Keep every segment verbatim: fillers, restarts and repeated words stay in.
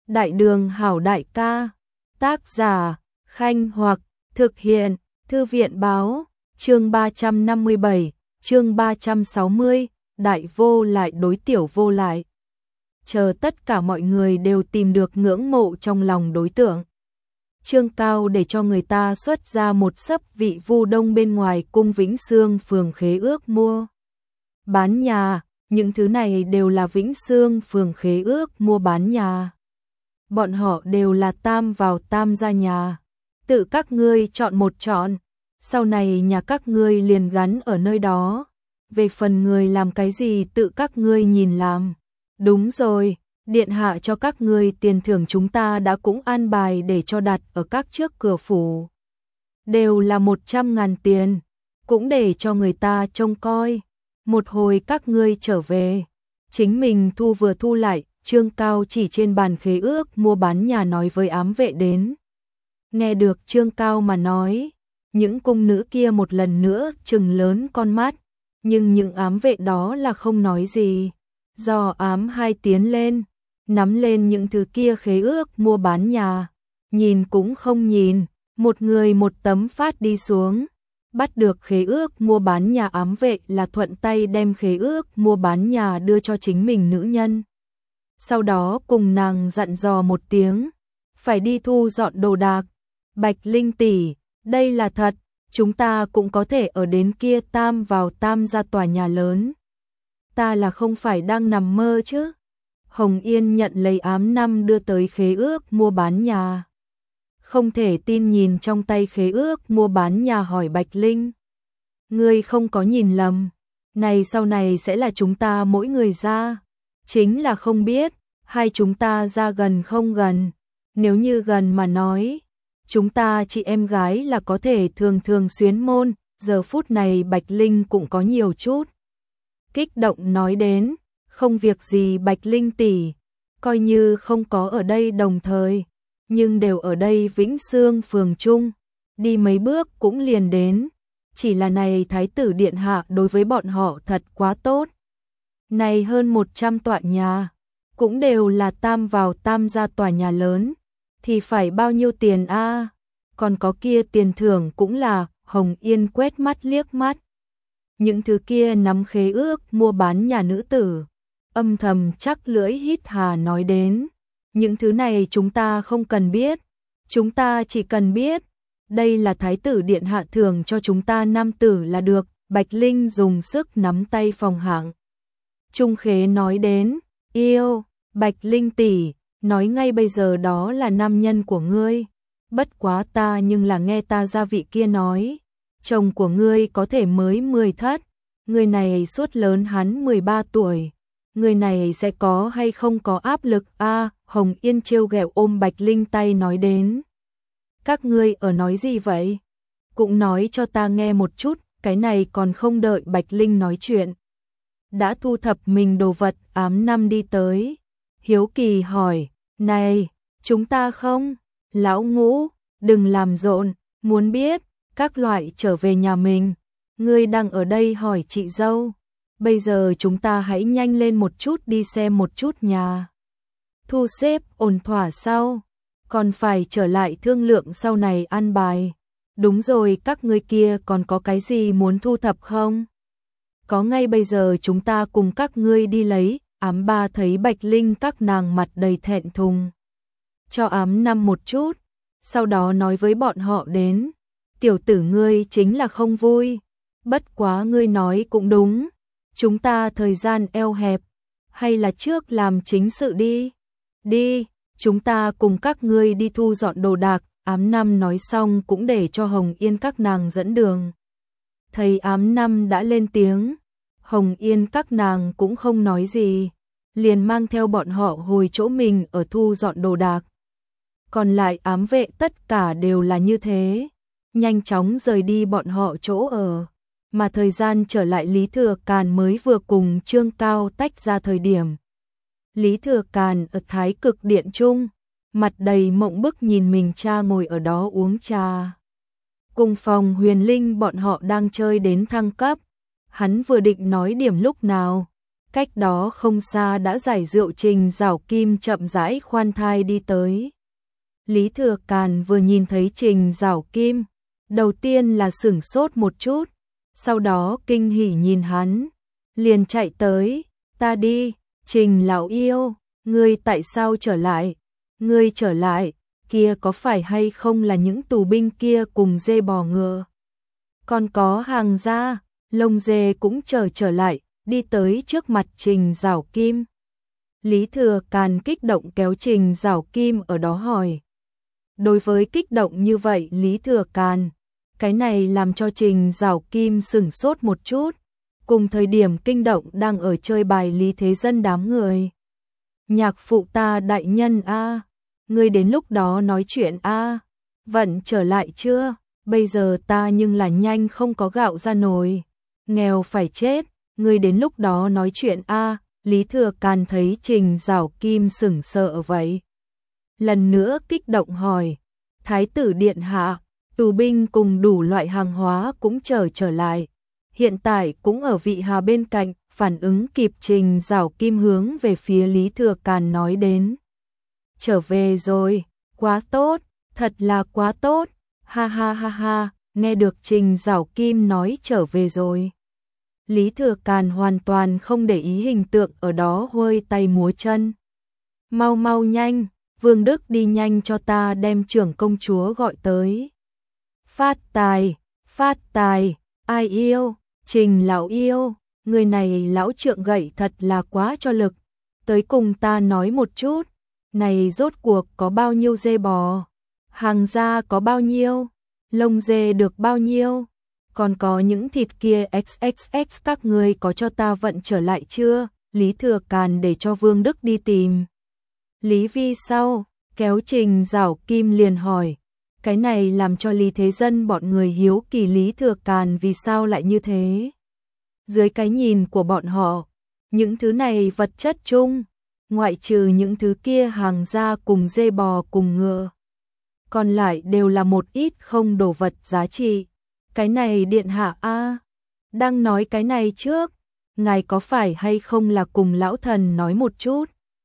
Đại đường hảo đại ca. Tác giả, Khanh Hoặc, thực hiện, Thư viện báo, chương ba trăm năm mươi bảy, chương ba trăm sáu mươi, đại vô lại đối tiểu vô lại. Chờ tất cả mọi người đều tìm được ngưỡng mộ trong lòng đối tượng. Trương Cao để cho người ta xuất ra một sấp vị vu đông bên ngoài cung Vĩnh Sương phường khế ước mua bán nhà, những thứ này đều là Vĩnh Sương phường khế ước mua bán nhà. Bọn họ đều là tam vào tam gia nhà. Tự các ngươi chọn một chọn, sau này nhà các ngươi liền gắn ở nơi đó. Về phần người làm cái gì tự các ngươi nhìn làm. Đúng rồi, điện hạ cho các ngươi tiền thưởng chúng ta đã cũng an bài để cho đặt ở các trước cửa phủ. Đều là một trăm ngàn tiền, cũng để cho người ta trông coi. Một hồi các ngươi trở về, chính mình thu vừa thu lại. Trương Cao chỉ trên bàn khế ước mua bán nhà nói với ám vệ đến. Nghe được Trương Cao mà nói, những cung nữ kia một lần nữa trừng lớn con mắt, nhưng những ám vệ đó là không nói gì. Do ám hai tiến lên, nắm lên những thứ kia khế ước mua bán nhà, nhìn cũng không nhìn, một người một tấm phát đi xuống. Bắt được khế ước mua bán nhà ám vệ là thuận tay đem khế ước mua bán nhà đưa cho chính mình nữ nhân. Sau đó cùng nàng dặn dò một tiếng, phải đi thu dọn đồ đạc. Bạch Linh tỷ, đây là thật, chúng ta cũng có thể ở đến kia tam vào tam gia tòa nhà lớn. Ta là không phải đang nằm mơ chứ? Hồng Yên nhận lấy ám năm đưa tới khế ước mua bán nhà. Không thể tin nhìn trong tay khế ước mua bán nhà hỏi Bạch Linh. Ngươi không có nhìn lầm, này sau này sẽ là chúng ta mỗi người ra. Chính là không biết, hai chúng ta ra gần không gần. Nếu như gần mà nói, chúng ta chị em gái là có thể thường thường xuyến môn. Giờ phút này Bạch Linh cũng có nhiều chút kích động nói đến, không việc gì Bạch Linh tỷ, coi như không có ở đây đồng thời, nhưng đều ở đây Vĩnh Sương phường trung, đi mấy bước cũng liền đến. Chỉ là này thái tử điện hạ đối với bọn họ thật quá tốt. Này hơn một trăm tọa nhà, cũng đều là tam vào tam gia tòa nhà lớn, thì phải bao nhiêu tiền a? À? Còn có kia tiền thưởng cũng là. Hồng Yên quét mắt liếc mắt. Những thứ kia nắm khế ước mua bán nhà nữ tử, âm thầm chắc lưỡi hít hà nói đến. Những thứ này chúng ta không cần biết, chúng ta chỉ cần biết, đây là thái tử điện hạ thưởng cho chúng ta nam tử là được. Bạch Linh dùng sức nắm tay phòng hạng Trung Khế nói đến, yêu, Bạch Linh tỷ, nói ngay bây giờ đó là nam nhân của ngươi. Bất quá ta nhưng là nghe ta gia vị kia nói, chồng của ngươi có thể mới mười thất, người này suốt lớn hắn mười ba tuổi, người này sẽ có hay không có áp lực a? À, Hồng Yên trêu ghẹo ôm Bạch Linh tay nói đến. Các ngươi ở nói gì vậy? Cũng nói cho ta nghe một chút, cái này còn không đợi Bạch Linh nói chuyện. Đã thu thập mình đồ vật, ám năm đi tới. Hiếu kỳ hỏi, này, chúng ta không? Lão Ngũ, đừng làm rộn, muốn biết, các loại trở về nhà mình. Ngươi đang ở đây hỏi chị dâu. Bây giờ chúng ta hãy nhanh lên một chút đi xem một chút nhà. Thu xếp ổn thỏa sau, còn phải trở lại thương lượng sau này ăn bài. Đúng rồi, các ngươi kia còn có cái gì muốn thu thập không? Có, ngay bây giờ chúng ta cùng các ngươi đi lấy. Ám ba thấy Bạch Linh các nàng mặt đầy thẹn thùng, cho ám năm một chút, sau đó nói với bọn họ đến. Tiểu tử ngươi chính là không vui, bất quá ngươi nói cũng đúng, chúng ta thời gian eo hẹp, hay là trước làm chính sự đi. Đi, chúng ta cùng các ngươi đi thu dọn đồ đạc. Ám năm nói xong cũng để cho Hồng Yên các nàng dẫn đường. Thấy ám năm đã lên tiếng, Hồng Yên các nàng cũng không nói gì, liền mang theo bọn họ hồi chỗ mình ở thu dọn đồ đạc. Còn lại ám vệ tất cả đều là như thế, nhanh chóng rời đi bọn họ chỗ ở. Mà thời gian trở lại Lý Thừa Càn mới vừa cùng Trương Cao tách ra thời điểm. Lý Thừa Càn ở Thái Cực Điện trung, mặt đầy mộng bức nhìn mình cha ngồi ở đó uống trà. Cùng phòng Huyền Linh bọn họ đang chơi đến thăng cấp. Hắn vừa định nói điểm lúc nào, cách đó không xa đã giải rượu Trình Giảo Kim chậm rãi khoan thai đi tới. Lý Thừa Càn vừa nhìn thấy Trình Giảo Kim, đầu tiên là sửng sốt một chút, sau đó kinh hỉ nhìn hắn, liền chạy tới, ta đi, Trình lão yêu, ngươi tại sao trở lại, ngươi trở lại, kia có phải hay không là những tù binh kia cùng dê bò ngựa. Còn có Hàng gia, Lông Dê cũng trở trở lại, đi tới trước mặt Trình Giảo Kim. Lý Thừa Càn kích động kéo Trình Giảo Kim ở đó hỏi. Đối với kích động như vậy Lý Thừa Càn, cái này làm cho Trình Giảo Kim sửng sốt một chút, cùng thời điểm kinh động đang ở chơi bài Lý Thế Dân đám người. Nhạc phụ ta đại nhân a, ngươi đến lúc đó nói chuyện a, vẫn trở lại chưa, bây giờ ta nhưng là nhanh không có gạo ra nồi, nghèo phải chết, ngươi đến lúc đó nói chuyện a. Lý Thừa Càn thấy Trình Giảo Kim sững sờ vậy, lần nữa kích động hỏi, Thái tử điện hạ, tù binh cùng đủ loại hàng hóa cũng trở trở lại, hiện tại cũng ở vị hà bên cạnh. Phản ứng kịp Trình Giảo Kim hướng về phía Lý Thừa Càn nói đến, trở về rồi, quá tốt, thật là quá tốt, ha ha ha ha. Nghe được Trình Giảo Kim nói trở về rồi, Lý Thừa Càn hoàn toàn không để ý hình tượng ở đó, huôi tay múa chân. Mau mau nhanh, Vương Đức đi nhanh cho ta đem trưởng công chúa gọi tới. Phát tài, phát tài, ai yêu, Trình lão yêu, người này lão trượng gậy thật là quá cho lực, tới cùng ta nói một chút, này rốt cuộc có bao nhiêu dê bò, Hàng gia có bao nhiêu, lông dê được bao nhiêu, còn có những thịt kia xx x các người có cho ta vận trở lại chưa? Lý Thừa Càn để cho Vương Đức đi tìm Lý Vi sau, kéo Trình Giảo Kim liền hỏi, cái này làm cho Lý Thế Dân bọn người hiếu kỳ Lý Thừa Càn vì sao lại như thế. Dưới cái nhìn của bọn họ, những thứ này vật chất chung, ngoại trừ những thứ kia Hàng gia cùng dê bò cùng ngựa, còn lại đều là một ít không đồ vật giá trị. Cái này điện hạ a, đang nói cái này trước, ngài có phải hay không là cùng lão thần nói một chút?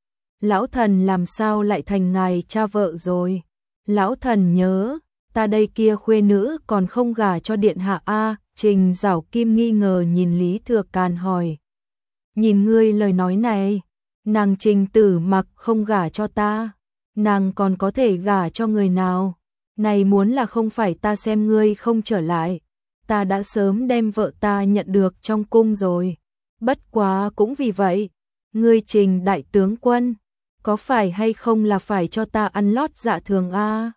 Lão thần làm sao lại thành ngài cha vợ rồi? Lão thần nhớ, ta đây kia khuê nữ còn không gả cho điện hạ a. Trình Giảo Kim nghi ngờ nhìn Lý Thừa Càn hỏi, nhìn ngươi lời nói này, nàng Trình Tử Mặc không gả cho ta, nàng còn có thể gả cho người nào? Này muốn là không phải ta xem ngươi không trở lại, ta đã sớm đem vợ ta nhận được trong cung rồi. Bất quá cũng vì vậy, ngươi Trình đại tướng quân, có phải hay không là phải cho ta ăn lót dạ thường a?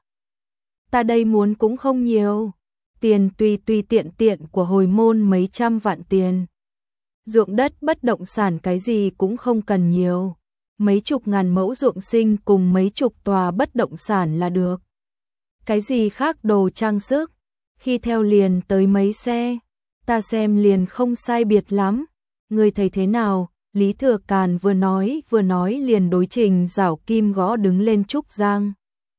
Ta đây muốn cũng không nhiều, tiền tùy tùy tiện tiện của hồi môn mấy trăm vạn tiền. Ruộng đất bất động sản cái gì cũng không cần nhiều, mấy chục ngàn mẫu ruộng sinh cùng mấy chục tòa bất động sản là được. Cái gì khác đồ trang sức, khi theo liền tới mấy xe, ta xem liền không sai biệt lắm. Ngươi thấy thế nào? Lý Thừa Càn vừa nói vừa nói liền đối Trình Giảo Kim gõ đứng lên trúc giang.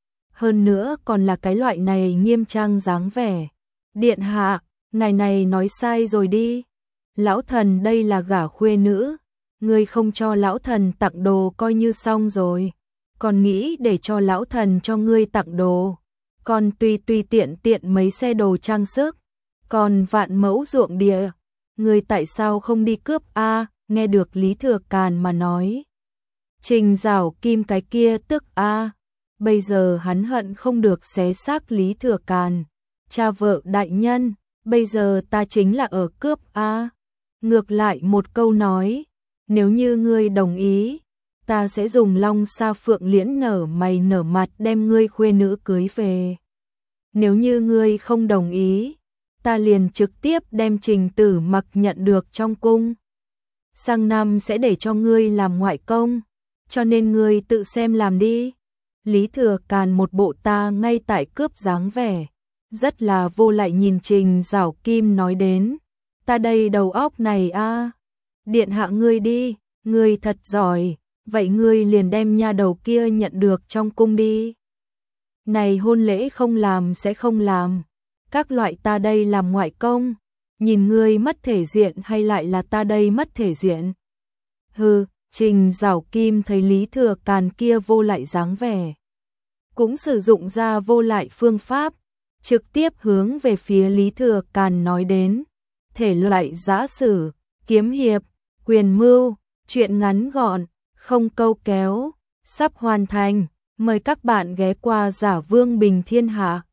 Hơn nữa còn là cái loại này nghiêm trang dáng vẻ. Điện hạ, ngài này nói sai rồi đi. Lão thần đây là gả khuê nữ, ngươi không cho lão thần tặng đồ coi như xong rồi, còn nghĩ để cho lão thần cho ngươi tặng đồ, còn tùy tùy tiện tiện mấy xe đồ trang sức, còn vạn mẫu ruộng địa, ngươi tại sao không đi cướp a? Nghe được Lý Thừa Càn mà nói, Trình Giảo Kim cái kia tức a, bây giờ hắn hận không được xé xác Lý Thừa Càn. Cha vợ đại nhân, bây giờ ta chính là ở cướp a. Ngược lại một câu nói, nếu như ngươi đồng ý, ta sẽ dùng long sa phượng liễn nở mày nở mặt đem ngươi khuê nữ cưới về. Nếu như ngươi không đồng ý, ta liền trực tiếp đem Trình Tử Mặc nhận được trong cung. Sang năm sẽ để cho ngươi làm ngoại công, cho nên ngươi tự xem làm đi. Lý Thừa Càn một bộ ta ngay tại cướp dáng vẻ, rất là vô lại nhìn Trình Giảo Kim nói đến, ta đây đầu óc này a, điện hạ ngươi đi, ngươi thật giỏi, vậy ngươi liền đem nha đầu kia nhận được trong cung đi. Này hôn lễ không làm sẽ không làm, các loại ta đây làm ngoại công, nhìn ngươi mất thể diện hay lại là ta đây mất thể diện. Hừ, Trình Giảo Kim thấy Lý Thừa Càn kia vô lại dáng vẻ, cũng sử dụng ra vô lại phương pháp, trực tiếp hướng về phía Lý Thừa Càn nói đến. Thể loại giã sử, kiếm hiệp, quyền mưu, truyện ngắn gọn, không câu kéo, sắp hoàn thành. Mời các bạn ghé qua Giả Vương Bình Thiên Hạ.